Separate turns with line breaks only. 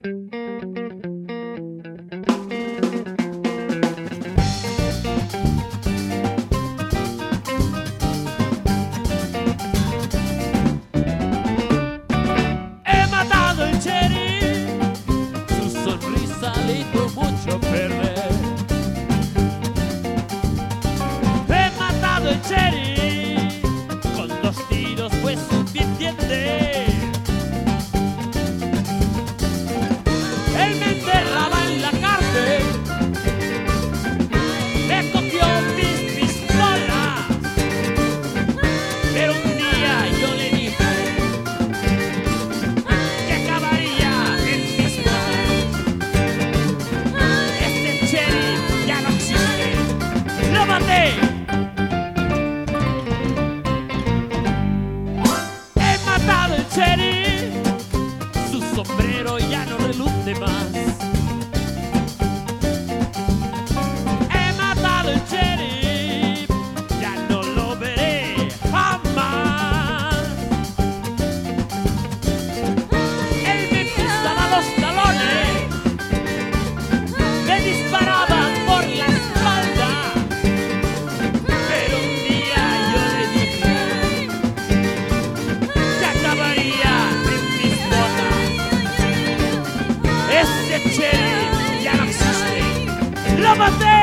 He matado el Cherry, su sonrisa le hizo mucho perder. He matado el Cherry, con 2 tiros fue suficiente. Él me enterraba en la cárcel, me cogió mis pistolas, pero un día yo le dije que acabaría en mis manos. Este Cherry ya no existe, lo maté. He matado el Cherry, su sombrero ya no reluce más. He matado el Cherry, ya no lo veré jamás. Él me pisaba los talones, me disparaba por la espalda, pero un día yo le dije que acabaría en mis botas. Ese Cherry ya no existe, lo maté.